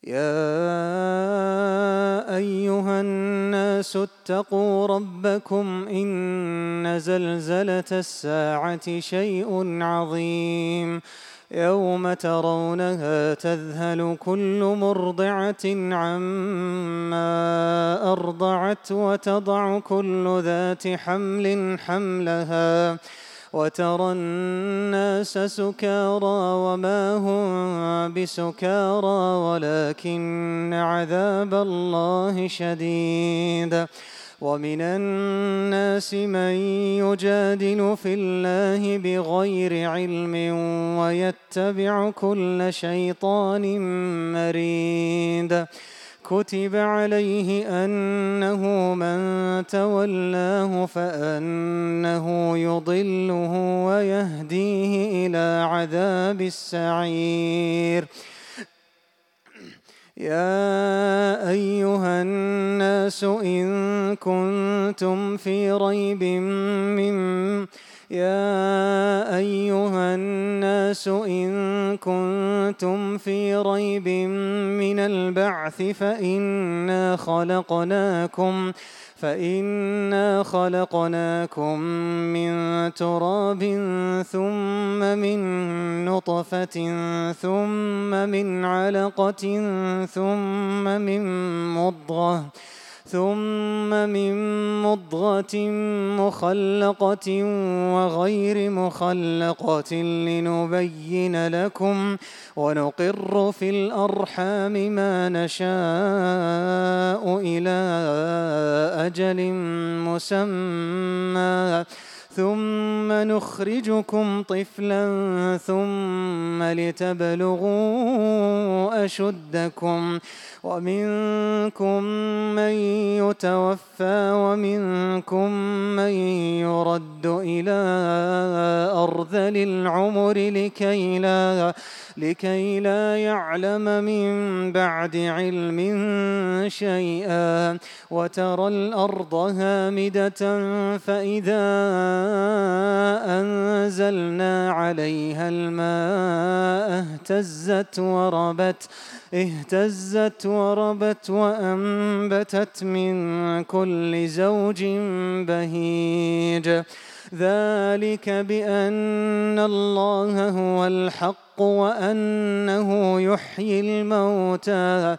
يا أيها الناس اتقوا ربكم إن زلزلة الساعة شيء عظيم يوم ترونها تذهل كل مرضعة عما أرضعت وتضع كل ذات حمل حملها وترى الناس سكارى وما هم بسكارى ولكن عذاب الله شديد. ومن الناس من يجادل في الله بغير علم ويتبع كل شيطان مريد. كتب عليه أنه من تولاه فأنه يضله ويهديه إلى عذاب السعير. يا أيها الناس إن كنتم في ريب من البعث فإنا خلقناكم من تراب ثم من نطفة ثم من علقة ثم من مضغة مخلقة وغير مخلقة لنبين لكم ونقر في الأرحام ما نشاء إلى أجل مسمى ثم نخرجكم طفلا ثم لتبلغوا أشدكم ومنكم من يتوفى ومنكم من يرد إلى أرذل العمر لكي لا يعلم من بعد علم شيئا. وترى الأرض هامدة فإذا أنزلنا عليها الماء اهتزت وربت وأنبتت من كل زوج بهيج. ذلك بأن الله هو الحق وأنه يحيي الموتى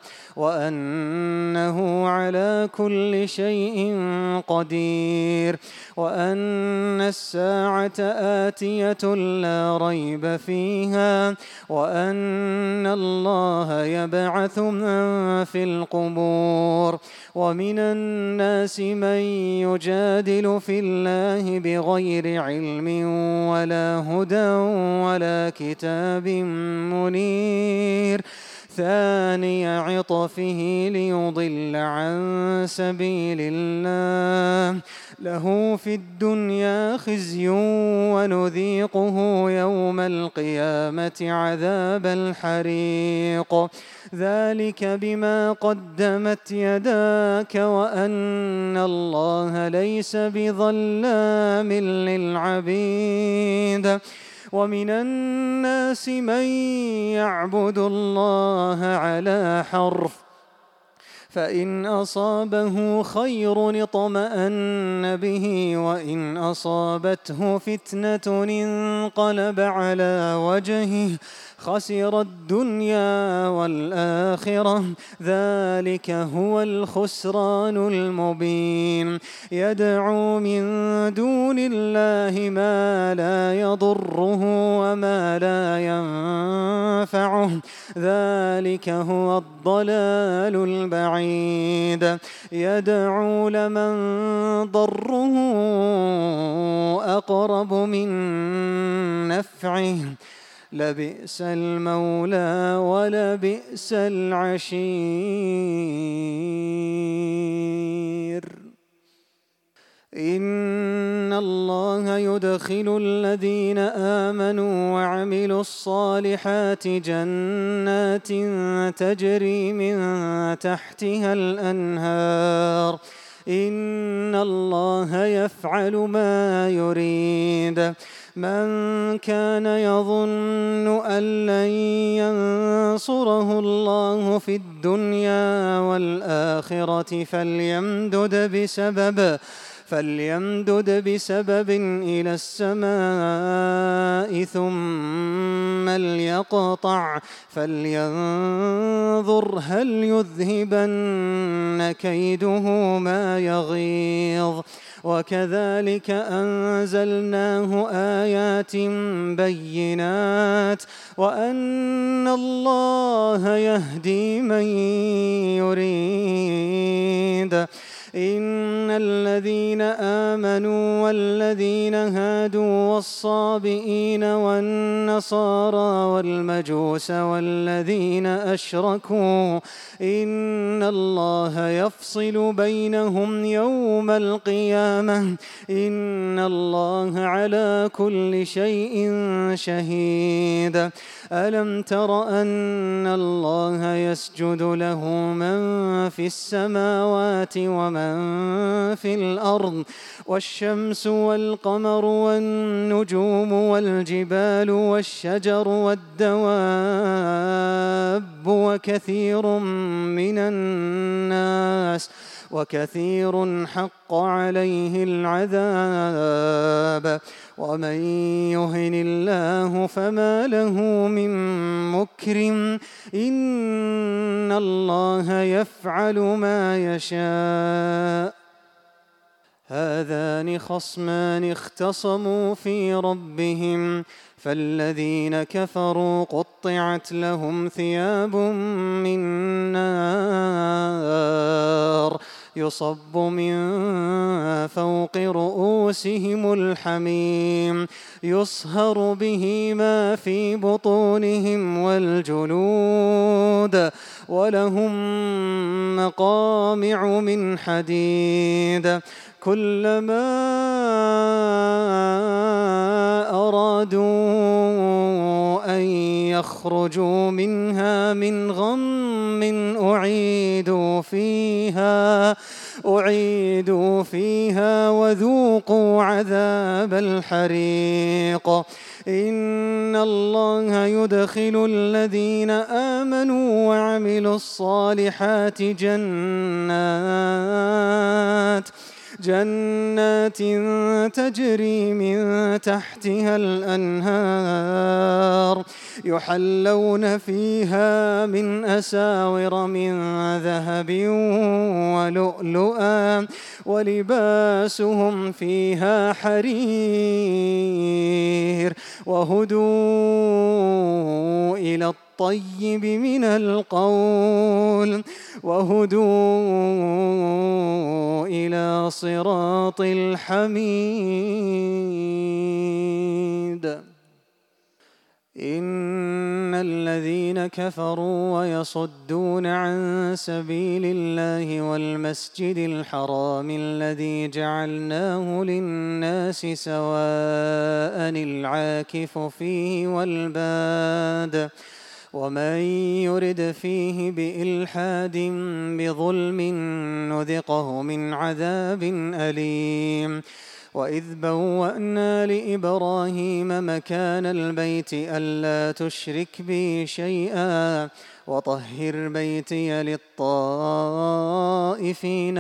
وأنه على كل شيء قدير وأن الساعة آتية لا ريب فيها وأن الله يبعث من في القبور. ومن الناس من يجادل في الله بغير علم ولا هدى ولا كتاب منير. ثاني عطفه ليضل عن سبيل الله له في الدنيا خزي ونذيقه يوم القيامة عذاب الحريق. ذلك بما قدمت يداك وأن الله ليس بظلام للعبيد. ومن الناس من يعبد الله على حرف فإن أصابه خير اطمأن به وإن أصابته فتنة انقلب على وجهه خسر الدنيا والآخرة ذلك هو الخسران المبين. يدعو من دون الله ما لا يضره وما لا ينفعه ذلك هو الضلال البعيد. يدعو لمن ضره أقرب من نفعه لبئس المولى ولبئس العشير. إن الله يدخل الذين آمنوا وعملوا الصالحات جنات تجري من تحتها الأنهار إن الله يفعل ما يريد. من كان يظن أن لن ينصره الله في الدنيا والآخرة فليمدد بسبب إلى السماء ثم ليقطع فلينظر هل يذهبن كيده ما يغيظ. وكذلك أنزلناه آيات بينات وأن الله يهدي من يريد. إن الذين آمنوا والذين هادوا والصابئين والنصارى والمجوس والذين أشركوا إن الله يفصل بينهم يوم القيامة إن الله على كل شيء شهيد. ألم تر أن الله يسجد له من في السماوات ومن في الأرض والشمس والقمر والنجوم والجبال والشجر والدواب وكثير حق عليه العذاب ومن يهن الله فما له من مكرم إن الله يفعل ما يشاء. هذان خصمان اختصموا في ربهم فالذين كفروا قطعت لهم ثياب من نار يصب من فوق رؤوسهم الحميم يصهر به ما في بطونهم والجلود ولهم مقامع من حديد كلما أرادوا أن يخرجوا منها من غم أعيدوا فيها وذوقوا عذاب الحريق. إن الله يدخل الذين آمنوا وعملوا الصالحات جنات تجري من تحتها الأنهار يحلون فيها من أساور من ذهب ولؤلؤا ولباسهم فيها حرير وهدوا إلى الطيب من القول وهدوا إلى صراط الحميد. إن الذين كفروا ويصدون عن سبيل الله والمسجد الحرام الذي جعلناه للناس سواء العاكف فيه والباد ومن يرد فيه بإلحاد بظلم نذقه من عذاب أليم. وإذ بوأنا لإبراهيم مكان البيت ألا تشرك بي شيئا وطهر بيتي للطائفين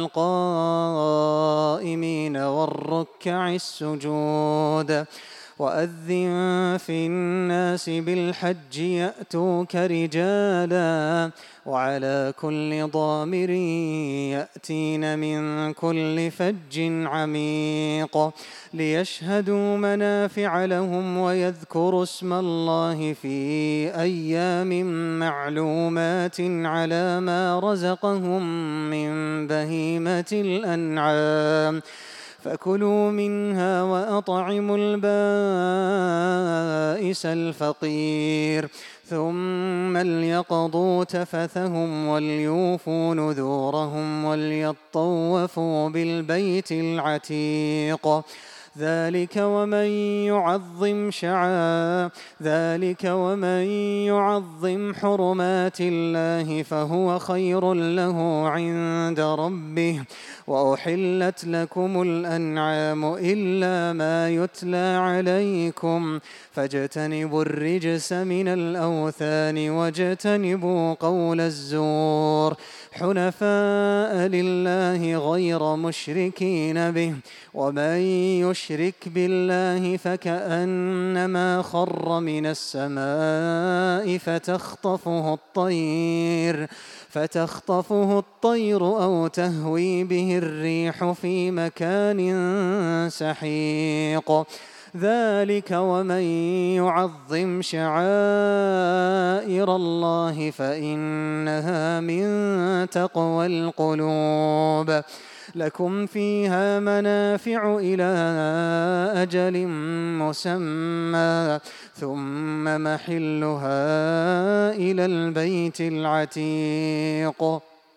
والقائمين والركع السجود وأذن في الناس بالحج يأتوك رجالا وعلى كل ضامر يأتين من كل فج عميق ليشهدوا منافع لهم ويذكروا اسم الله في أيام معلومات على ما رزقهم من بهيمة الأنعام فكلوا منها وأطعموا البائس الفقير ثم ليقضوا تفثهم وليوفوا نذورهم وليطوفوا بالبيت العتيق ذلك ومن يعظم حرمات الله فهو خير له عند ربه. وأحلت لكم الأنعام إلا ما يتلى عليكم فاجتنبوا الرجس من الأوثان واجتنبوا قول الزور حنفاء لله غير مشركين به. ومن يشرك بالله فكأنما خر من السماء فتخطفه الطير أو تهوي به الريح في مكان سحيق. ذلك ومن يعظم شعائر الله فإنها من تقوى القلوب. لكم فيها منافع إلى أجل مسمى ثم محلها إلى البيت العتيق.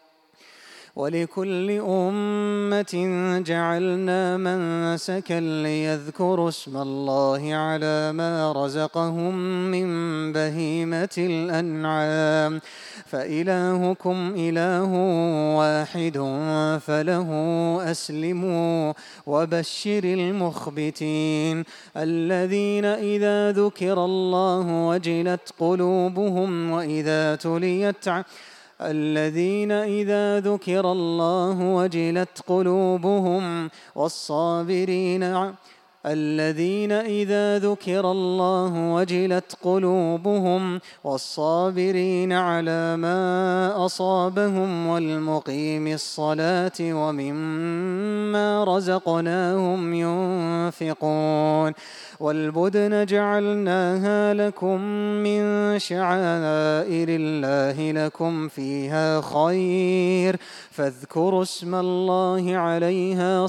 ولكل أمة جعلنا منسكا ليذكروا اسم الله على ما رزقهم من بهيمة الأنعام فإلهكم إله واحد فله أسلموا. وبشر المخبتين الذين إذا ذكر الله وجلت قلوبهم الذين إذا ذكر الله وجلت قلوبهم والصابرين على ما أصابهم والمقيم الصلاة ومما رزقناهم ينفقون. والبدن جعلناها لكم من شعائر الله لكم فيها خير فاذكروا اسم الله عليها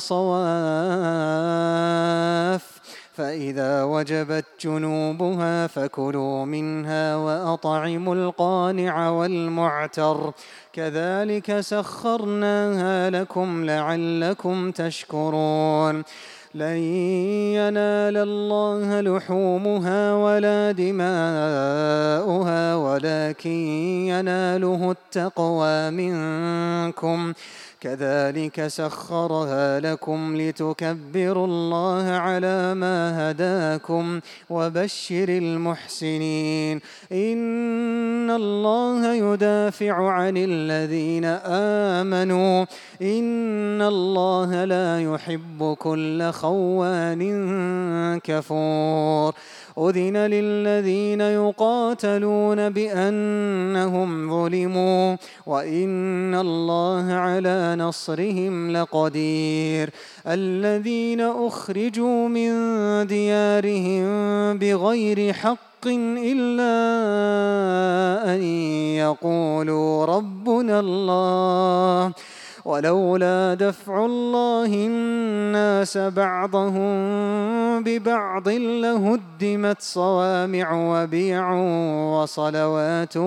صواف. فإذا وجبت جنوبها فكلوا منها وأطعموا القانع والمعتر كذلك سخرناها لكم لعلكم تشكرون. لن ينال الله لحومها ولا دماؤها ولكن يناله التقوى منكم كذلك سخرها لكم لتكبروا الله على ما هداكم. وبشر المحسنين إن الله يدافع عن الذين آمنوا إن الله لا يحب كل خوان كفور. أذن للذين يقاتلون بأنهم ظلموا وإن الله على نصرهم لقدير. الذين أخرجوا من ديارهم بغير حق إلا أن يقولوا ربنا الله ولولا دفع الله الناس بعضهم ببعض لهدمت صوامع وبيع وصلوات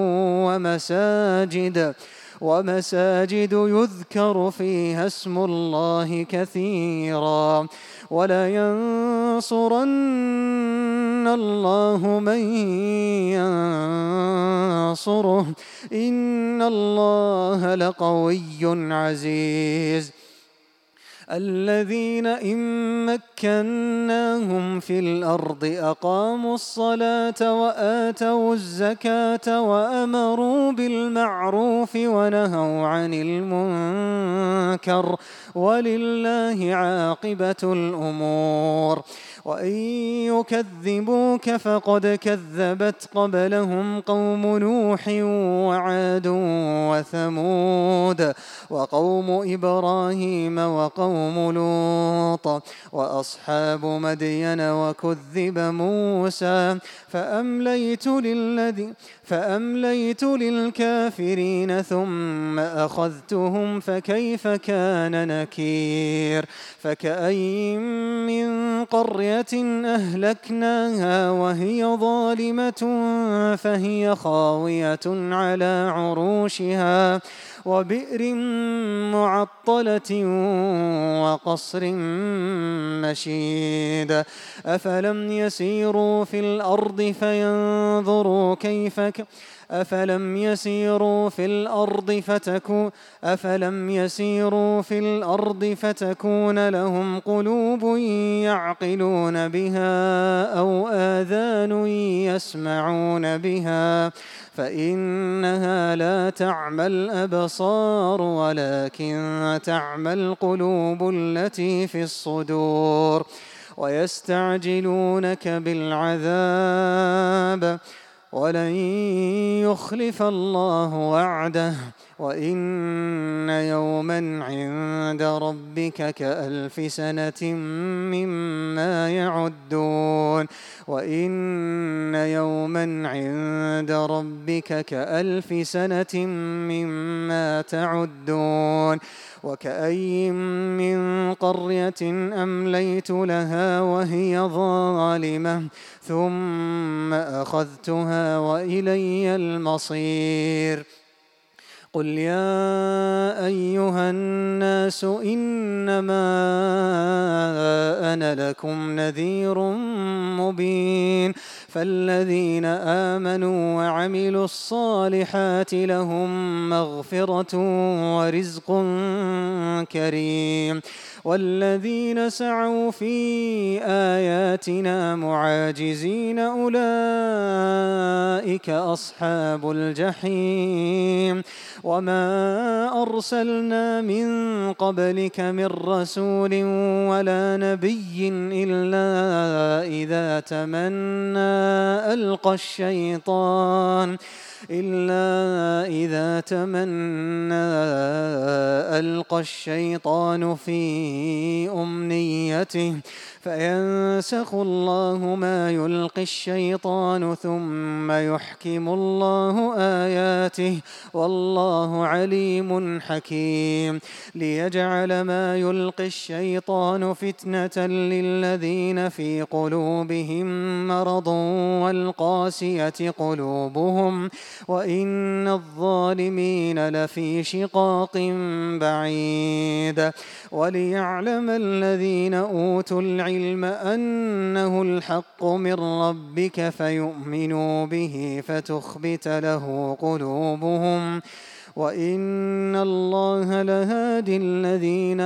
ومساجد يذكر فيها اسم الله كثيرا ولينصرن الله من ينصره إن الله لقوي عزيز. الذين إن مكناهم في الأرض أقاموا الصلاة وآتوا الزكاة وأمروا بالمعروف ونهوا عن المنكر ولله عاقبة الأمور. وإن يكذبوك فقد كذبت قبلهم قوم نوح وعاد وثمود وقوم إبراهيم وقوم لوط وأصحاب مدين وكذب موسى فأمليت للكافرين ثم أخذتهم فكيف كان نكير. فكأين من قرية أهلكناها وهي ظالمة فهي خاوية على عروشها وبئر معطلة وقصر مشيد أفلم يسيروا في الأرض فتكون لهم قلوب يعقلون بها أو آذان يسمعون بها فإنها لا تعمى الأبصار ولكن تعمى القلوب التي في الصدور ويستعجلونك بالعذاب ولن يخلف الله وعده وإن يوما عند ربك كألف سنة مما يعدون وإن يوما عند ربك كألف سنة مما تعدون وكأي من قرية أمليت لها وهي ظالمة ثم أخذتها وإلي المصير قل يا أيها الناس إنما أنا لكم نذير مبين فالذين آمنوا وعملوا الصالحات لهم مغفرة ورزق كريم والذين سعوا في آياتنا معاجزين أولئك أصحاب الجحيم وما أرسلنا من قبلك من رسول ولا نبي إلا إذا تمنى ألقى الشيطان في أمنيته فينسخ الله ما يلقي الشيطان ثم يحكم الله آياته والله عليم حكيم ليجعل ما يلقي الشيطان فتنة للذين في قلوبهم مرض والقاسية قلوبهم وإن الظالمين لفي شقاق بعيد وليعلم الذين أوتوا العلم أنه الحق من ربك فيؤمنوا به فتخبت له قلوبهم وإن الله لهادي الذين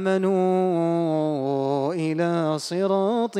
آمنوا إلى صراط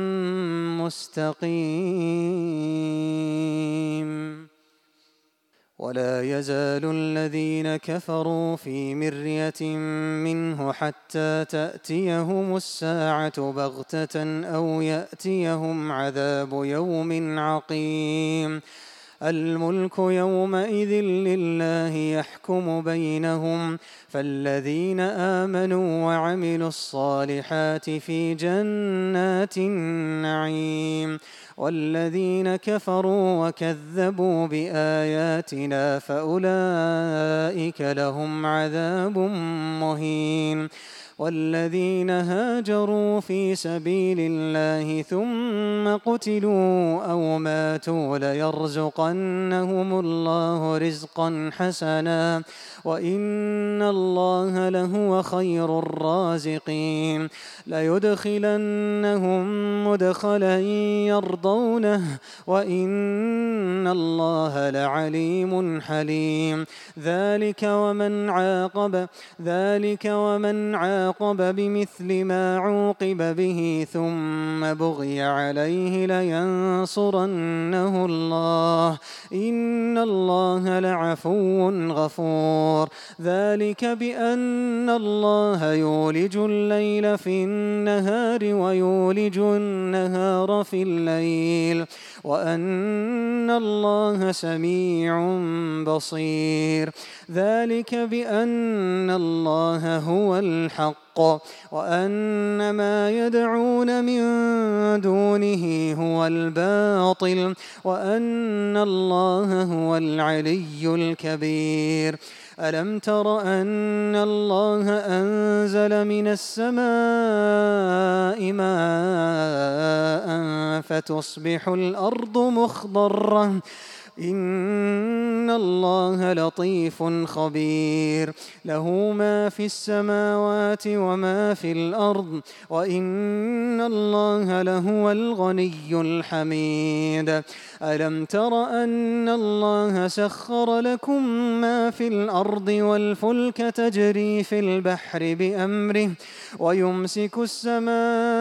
مستقيم ولا يزال الذين كفروا في مرية منه حتى تأتيهم الساعة بغتة أو يأتيهم عذاب يوم عقيم الملك يومئذ لله يحكم بينهم فالذين آمنوا وعملوا الصالحات في جنات النعيم والذين كفروا وكذبوا بآياتنا فأولئك لهم عذاب مهين والذين هاجروا في سبيل الله ثم قتلوا أو ماتوا ليرزقنهم الله رزقا حسنا وإن الله لهو خير الرازقين ليدخلنهم مدخلا يرضونه وإن الله لعليم حليم ذلك ومن عاقب بمثل ما عوقب به ثم بغي عليه لينصرنه الله إن الله لعفو غفور ذلك بأن الله يولج الليل في النهار ويولج النهار في الليل وأن الله سميع بصير ذلك بأن الله هو الحق وأن ما يدعون من دونه هو الباطل وأن الله هو العلي الكبير ألم تر أن الله أنزل من السماء ماء فتصبح الأرض إن الله لطيف خبير له ما في السماوات وما في الأرض وإن الله لهو الغني الحميد ألم تر أن الله سخر لكم ما في الأرض والفلك تجري في البحر بأمره ويمسك السماء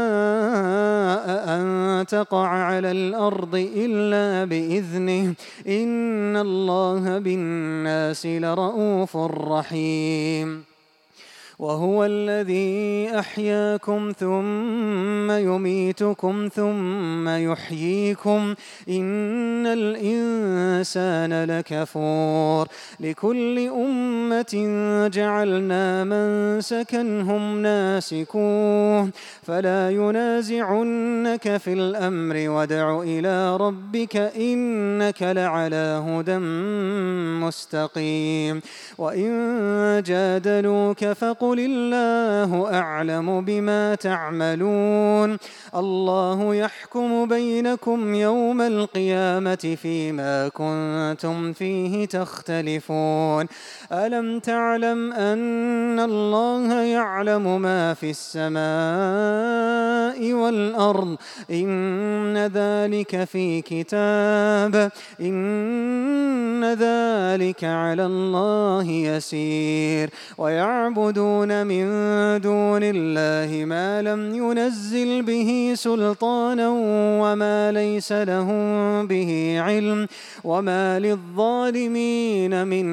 أن تقع على الأرض إلا بإذنه إن الله بالناس لرءوف رحيم وهو الذي أحياكم ثم يميتكم ثم يحييكم إن الإنسان لكفور لكل أمة جعلنا منسكا هم ناسكوه فلا ينازعنك في الأمر وادع إلى ربك إنك لعلى هدى مستقيم وإن جادلوك فقل الله أعلم بما تعملون الله يحكم بينكم يوم القيامة فيما كنتم فيه تختلفون ألم تعلم أن الله يعلم ما في السماء والأرض إن ذلك في كتاب إن ذلك على الله يسير ويعبدون من دون الله ما لم ينزل به سلطانا وما ليس لهم به علم وما للظالمين من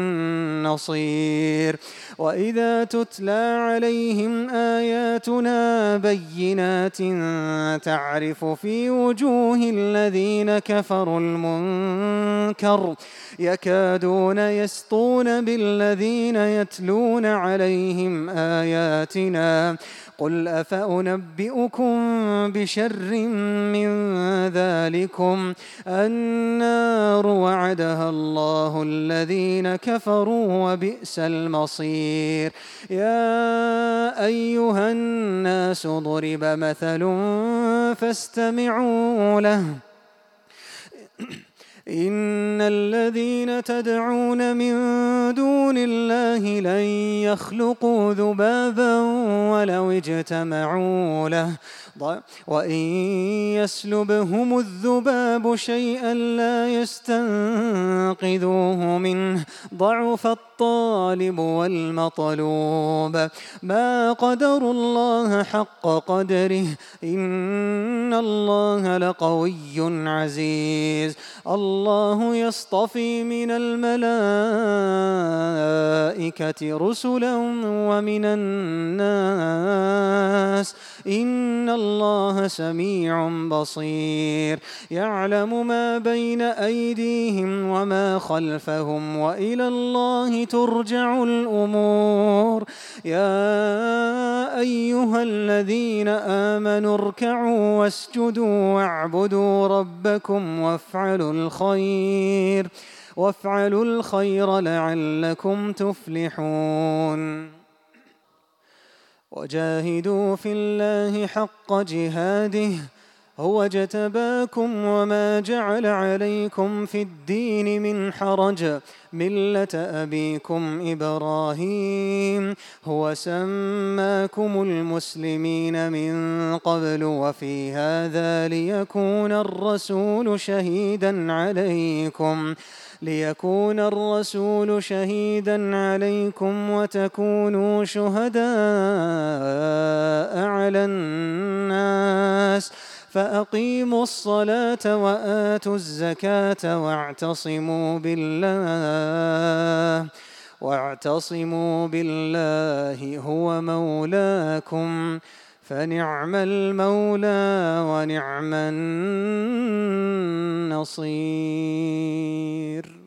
نصير وإذا تتلى عليهم آياتنا بينات تعرف في وجوه الذين كفروا المنكر يكادون يسطون بالذين يتلون عليهم آياتنا قل أفأنبئكم بشر من ذلكم النار وعدها الله الذين كفروا وبئس المصير يا أيها الناس ضرب مثل فاستمعوا له إن الذين تدعون من دون الله لن يخلقوا ذبابا ولو اجتمعوا له وإن يسلبهم الذباب شيئا لا يستنقذوه منه ضعف الطالب والمطلوب ما قدروا الله حق قدره إن الله لقوي عزيز الله يصطفي من الملائكة رسلا ومن الناس إن الله سميع بصير يعلم ما بين أيديهم وما خلفهم وإلى الله ترجع الأمور يا أيها الذين آمنوا اركعوا واسجدوا واعبدوا ربكم وافعلوا الخير لعلكم تفلحون وجاهدوا في الله حق جهاده هو اجتباكم وما جعل عليكم في الدين من حرج ملة أبيكم إبراهيم هو سماكم المسلمين من قبل وفي هذا ليكون الرسول شهيدا عليكم وتكونوا شهداء على الناس فأقيموا الصلاة وآتوا الزكاة واعتصموا بالله هو مولاكم فنعم المولى ونعم النصير